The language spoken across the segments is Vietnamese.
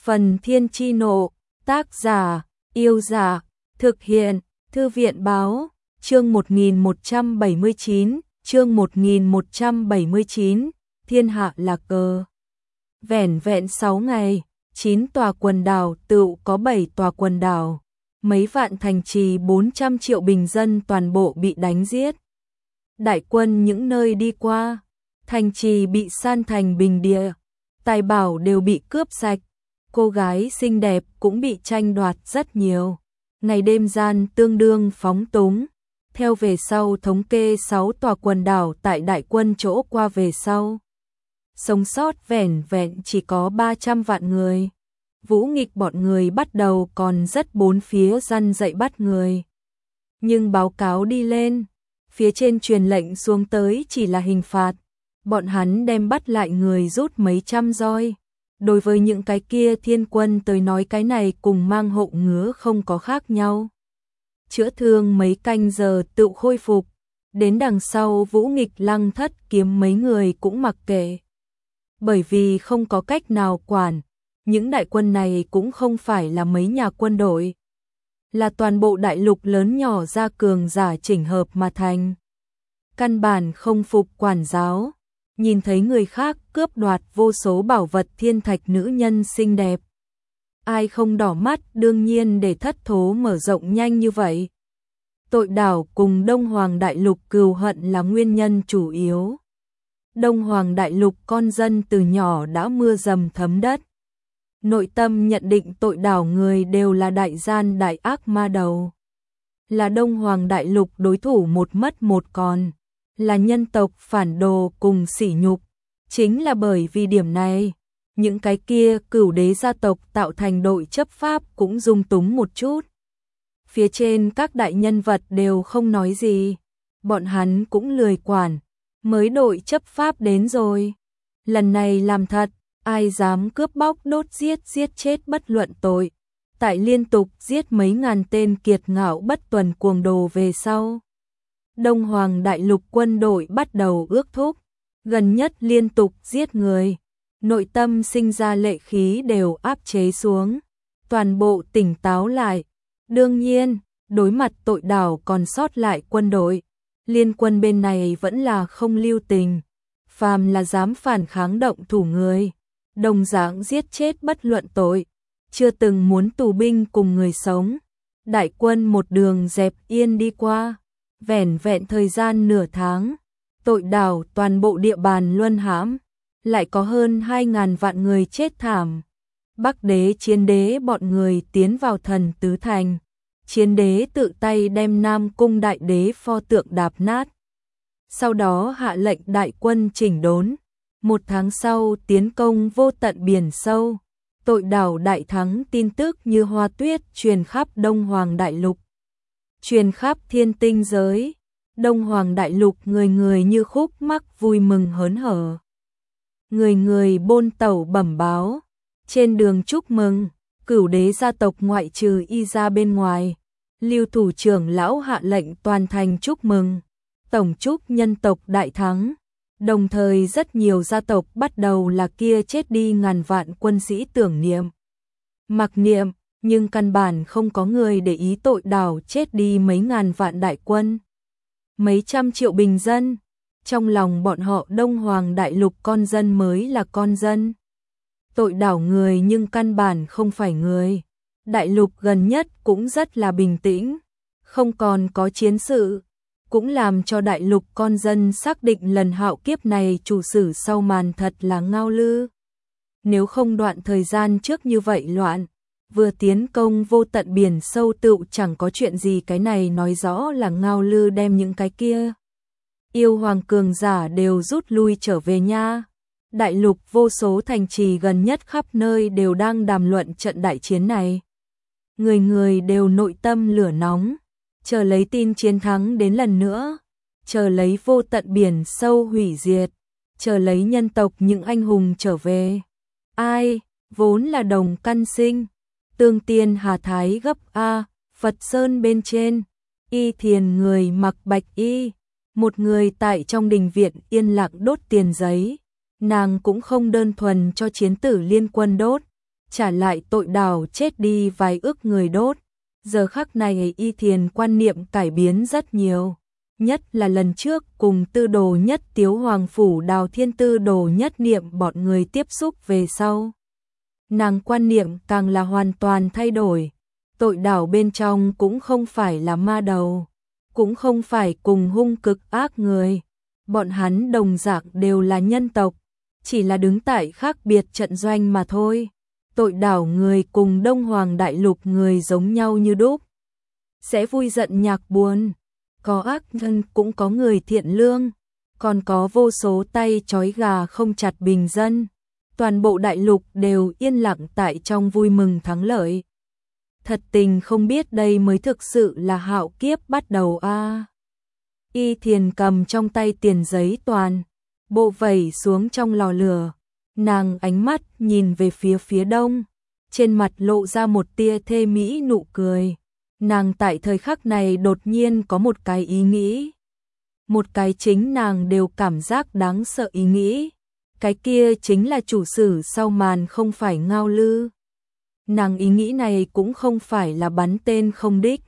Phần Thiên Chi Nộ, tác giả, Yêu Giả, thực hiện, Thư viện Báo, chương 1179, chương 1179, Thiên Hạ Lạc Cờ. Vẻn vẹn 6 ngày, 9 tòa quần đảo tựu có 7 tòa quần đảo, mấy vạn thành trì 400 triệu bình dân toàn bộ bị đánh giết. Đại quân những nơi đi qua, thành trì bị san thành bình địa, tài bảo đều bị cướp sạch, cô gái xinh đẹp cũng bị tranh đoạt rất nhiều. Ngày đêm gian tương đương phóng túng. Theo về sau thống kê 6 tòa quần đảo tại đại quân chỗ qua về sau, sống sót vẻn vẹn chỉ có 300 vạn người. Vũ nghịch bọn người bắt đầu còn rất bốn phía răn dậy bắt người. Nhưng báo cáo đi lên, phía trên truyền lệnh xuống tới chỉ là hình phạt. Bọn hắn đem bắt lại người rút mấy trăm roi. Đối với những cái kia thiên quân tới nói cái này cùng mang hậu ngứa không có khác nhau. Chữa thương mấy canh giờ tự khôi phục. Đến đằng sau Vũ nghịch Lăng Thất kiếm mấy người cũng mặc kệ. Bởi vì không có cách nào quản, những đại quân này cũng không phải là mấy nhà quân đội, là toàn bộ đại lục lớn nhỏ ra cường giả chỉnh hợp mà thành. Căn bản không phục quản giáo, nhìn thấy người khác cướp đoạt vô số bảo vật thiên thạch nữ nhân xinh đẹp. Ai không đỏ mắt, đương nhiên để thất thố mở rộng nhanh như vậy. Tội đảo cùng Đông Hoàng Đại Lục cừu hận là nguyên nhân chủ yếu. Đông Hoàng Đại Lục con dân từ nhỏ đã mưa dầm thấm đất. Nội tâm nhận định tội đảo người đều là đại gian đại ác ma đầu. Là Đông Hoàng Đại Lục đối thủ một mất một còn. Là nhân tộc phản đồ cùng sỉ nhục. Chính là bởi vì điểm này, những cái kia cửu đế gia tộc tạo thành đội chấp pháp cũng dung túng một chút. Phía trên các đại nhân vật đều không nói gì, bọn hắn cũng lười quản, mới đội chấp pháp đến rồi. Lần này làm thật, ai dám cướp bóc đốt giết chết bất luận tội. Tại liên tục giết mấy ngàn tên kiệt ngạo bất tuần cuồng đồ về sau. Đông Hoàng Đại Lục quân đội bắt đầu ước thúc, gần nhất liên tục giết người, nội tâm sinh ra lệ khí đều áp chế xuống, toàn bộ tỉnh táo lại. Đương nhiên, đối mặt tội đảo còn sót lại quân đội, liên quân bên này vẫn là không lưu tình, phàm là dám phản kháng động thủ người, đồng dạng giết chết bất luận tội, chưa từng muốn tù binh cùng người sống. Đại quân một đường dẹp yên đi qua. Vẻn vẹn thời gian nửa tháng, tội đảo toàn bộ địa bàn luân hãm, lại có hơn 2.000 vạn người chết thảm. Bắc đế chiến đế bọn người tiến vào thần tứ thành, chiến đế tự tay đem Nam cung đại đế pho tượng đạp nát. Sau đó hạ lệnh đại quân chỉnh đốn, 1 tháng sau tiến công vô tận biển sâu, tội đảo đại thắng tin tức như hoa tuyết truyền khắp Đông Hoàng Đại Lục. Truyền khắp thiên tinh giới, Đông Hoàng Đại Lục người người như khúc mắc vui mừng hớn hở. Người người bôn tẩu bẩm báo, trên đường chúc mừng, cửu đế gia tộc ngoại trừ y ra bên ngoài. Lưu thủ trưởng lão hạ lệnh toàn thành chúc mừng, tổng chúc nhân tộc đại thắng. Đồng thời rất nhiều gia tộc bắt đầu là kia chết đi ngàn vạn quân sĩ tưởng niệm, mặc niệm. Nhưng căn bản không có người để ý tội đảo chết đi mấy ngàn vạn đại quân, mấy trăm triệu bình dân. Trong lòng bọn họ Đông Hoàng Đại Lục con dân mới là con dân. Tội đảo người nhưng căn bản không phải người. Đại lục gần nhất cũng rất là bình tĩnh, không còn có chiến sự, cũng làm cho đại lục con dân xác định lần hạo kiếp này chủ sử sau màn thật là Ngao Lư. Nếu không đoạn thời gian trước như vậy loạn, vừa tiến công vô tận biển sâu tựu chẳng có chuyện gì, cái này nói rõ là Ngao Lư đem những cái kia yêu hoàng cường giả đều rút lui trở về nha. Đại lục vô số thành trì gần nhất khắp nơi đều đang đàm luận trận đại chiến này. Người người đều nội tâm lửa nóng, chờ lấy tin chiến thắng đến lần nữa, chờ lấy vô tận biển sâu hủy diệt, chờ lấy nhân tộc những anh hùng trở về. Ai, vốn là đồng căn sinh, tương tiên hà thái gấp A, Phật Sơn bên trên, y thiền người mặc bạch y, một người tại trong đình viện yên lặng đốt tiền giấy. Nàng cũng không đơn thuần cho chiến tử liên quân đốt, trả lại tội đảo chết đi vài ức người đốt. Giờ khắc này Y Thiền quan niệm cải biến rất nhiều. Nhất là lần trước cùng tư đồ nhất Tiếu Hoàng Phủ Đào Thiên tư đồ nhất niệm bọn người tiếp xúc về sau. Nàng quan niệm càng là hoàn toàn thay đổi. Tội đảo bên trong cũng không phải là ma đầu, cũng không phải cùng hung cực ác người. Bọn hắn đồng dạng đều là nhân tộc, chỉ là đứng tại khác biệt trận doanh mà thôi. Tội đảo người cùng Đông Hoàng Đại Lục người giống nhau như đúc. Sẽ vui giận nhạc buồn, có ác nhân cũng có người thiện lương, còn có vô số tay trói gà không chặt bình dân. Toàn bộ đại lục đều yên lặng tại trong vui mừng thắng lợi. Thật tình không biết đây mới thực sự là hạo kiếp bắt đầu a. Y Thiền cầm trong tay tiền giấy toàn bộ vẩy xuống trong lò lửa. Nàng ánh mắt nhìn về phía đông, trên mặt lộ ra một tia thê mỹ nụ cười. Nàng tại thời khắc này đột nhiên có một cái ý nghĩ. Một cái chính nàng đều cảm giác đáng sợ ý nghĩ. Cái kia chính là chủ sử sau màn không phải Ngao Lư. Nàng ý nghĩ này cũng không phải là bắn tên không đích,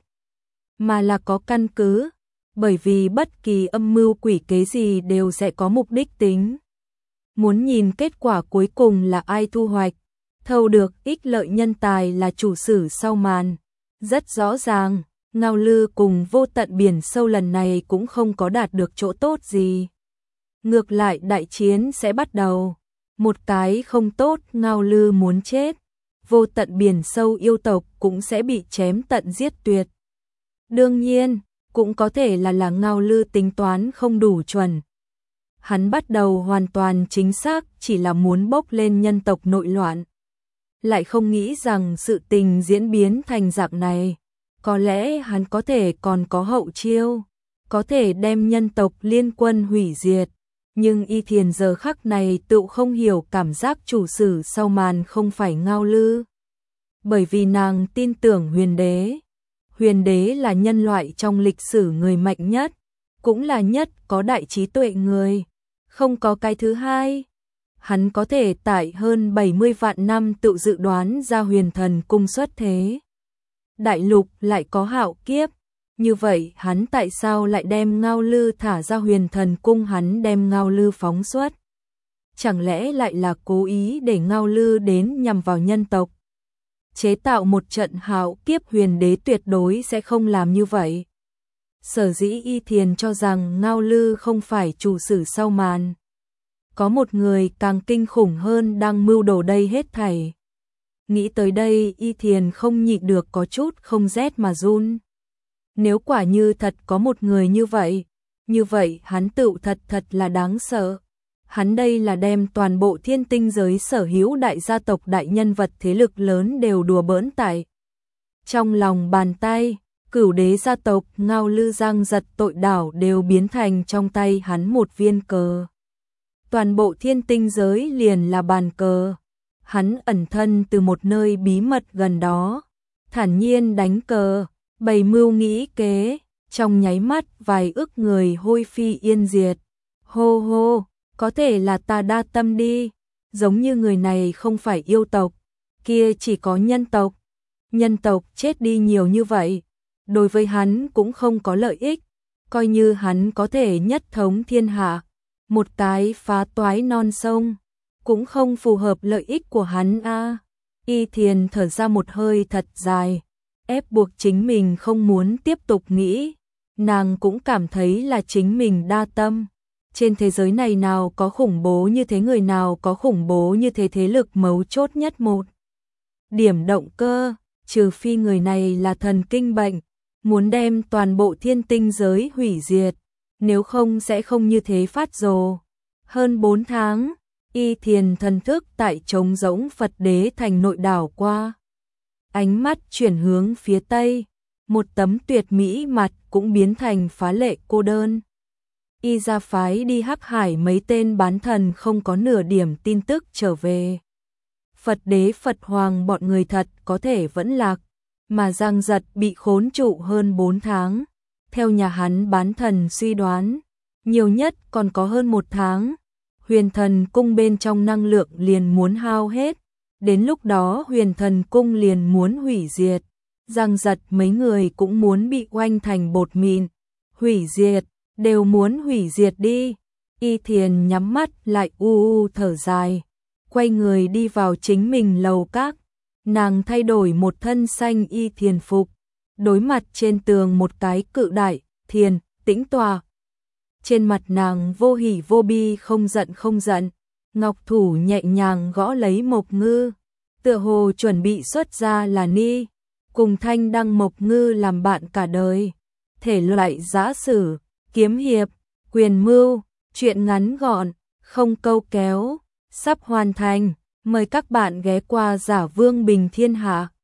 mà là có căn cứ, bởi vì bất kỳ âm mưu quỷ kế gì đều sẽ có mục đích tính. Muốn nhìn kết quả cuối cùng là ai thu hoạch, thâu được ích lợi nhân tài là chủ sử sau màn. Rất rõ ràng, Ngao Lư cùng Vô Tận Biển Sâu lần này cũng không có đạt được chỗ tốt gì. Ngược lại đại chiến sẽ bắt đầu. Một cái không tốt, Ngao Lư muốn chết. Vô Tận Biển Sâu yêu tộc cũng sẽ bị chém tận giết tuyệt. Đương nhiên, cũng có thể là Ngao Lư tính toán không đủ chuẩn. Hắn bắt đầu hoàn toàn chính xác chỉ là muốn bốc lên nhân tộc nội loạn. Lại không nghĩ rằng sự tình diễn biến thành dạng này. Có lẽ hắn có thể còn có hậu chiêu, có thể đem nhân tộc liên quân hủy diệt. Nhưng Y Thiền giờ khắc này tự không hiểu cảm giác chủ sử sau màn không phải Ngao Lư. Bởi vì nàng tin tưởng huyền đế. Huyền đế là nhân loại trong lịch sử người mạnh nhất, cũng là nhất có đại trí tuệ người. Không có cái thứ hai. Hắn có thể tại hơn 70 vạn năm tự dự đoán ra huyền thần cung xuất thế. Đại lục lại có hạo kiếp. Như vậy hắn tại sao lại đem Ngao Lư thả ra huyền thần cung, hắn đem Ngao Lư phóng xuất? Chẳng lẽ lại là cố ý để Ngao Lư đến nhằm vào nhân tộc? Chế tạo một trận hạo kiếp, huyền đế tuyệt đối sẽ không làm như vậy. Sở dĩ Y Thiền cho rằng Ngao Lư không phải chủ sử sau màn. Có một người càng kinh khủng hơn đang mưu đồ đây hết thảy. Nghĩ tới đây Y Thiền không nhịn được có chút không rét mà run. Nếu quả như thật có một người như vậy hắn tự thật là đáng sợ. Hắn đây là đem toàn bộ thiên tinh giới sở hữu đại gia tộc, đại nhân vật thế lực lớn đều đùa bỡn tại trong lòng bàn tay. Cửu đế gia tộc, Ngao Lư, Giang Giật, tội đảo đều biến thành trong tay hắn một viên cờ. Toàn bộ thiên tinh giới liền là bàn cờ. Hắn ẩn thân từ một nơi bí mật gần đó, thản nhiên đánh cờ, bày mưu nghĩ kế, trong nháy mắt vài ức người hôi phi yên diệt. Hô hô, có thể là ta đa tâm đi, giống như người này không phải yêu tộc, kia chỉ có nhân tộc. Nhân tộc chết đi nhiều như vậy, đối với hắn cũng không có lợi ích, coi như hắn có thể nhất thống thiên hạ, một cái phá toái non sông, cũng không phù hợp lợi ích của hắn a. Y Thiền thở ra một hơi thật dài, ép buộc chính mình không muốn tiếp tục nghĩ. Nàng cũng cảm thấy là chính mình đa tâm. Trên thế giới này nào có khủng bố như thế người, nào có khủng bố như thế thế lực mấu chốt nhất một điểm động cơ, trừ phi người này là thần kinh bệnh, muốn đem toàn bộ thiên tinh giới hủy diệt, nếu không sẽ không như thế phát rồ. Hơn 4 tháng, Y Thiền thần thức tại trống rỗng Phật Đế thành nội đảo qua. Ánh mắt chuyển hướng phía tây, một tấm tuyệt mỹ mặt cũng biến thành phá lệ cô đơn. Y ra phái đi Hắc Hải mấy tên bán thần không có nửa điểm tin tức trở về. Phật Đế Phật Hoàng bọn người thật có thể vẫn lạc, mà Giang Giật bị khốn trụ hơn 4 tháng. Theo nhà hắn bán thần suy đoán, nhiều nhất còn có hơn 1 tháng. Huyền thần cung bên trong năng lượng liền muốn hao hết, đến lúc đó Huyền Thần Cung liền muốn hủy diệt. Giang Giật mấy người cũng muốn bị oanh thành bột mịn. Hủy diệt, đều muốn hủy diệt đi. Y Thiền nhắm mắt lại thở dài, quay người đi vào chính mình lầu các. Nàng thay đổi một thân xanh y thiền phục, đối mặt trên tường một cái cự đại, thiền, tĩnh tọa. Trên mặt nàng vô hỉ vô bi, không giận, ngọc thủ nhẹ nhàng gõ lấy Mộc Ngư, tựa hồ chuẩn bị xuất ra là ni, cùng Thanh Đăng Mộc Ngư làm bạn cả đời. Thể loại giã sử, kiếm hiệp, quyền mưu, truyện ngắn gọn, không câu kéo, sắp hoàn thành. Mời các bạn ghé qua Giả Vương Bình Thiên Hạ.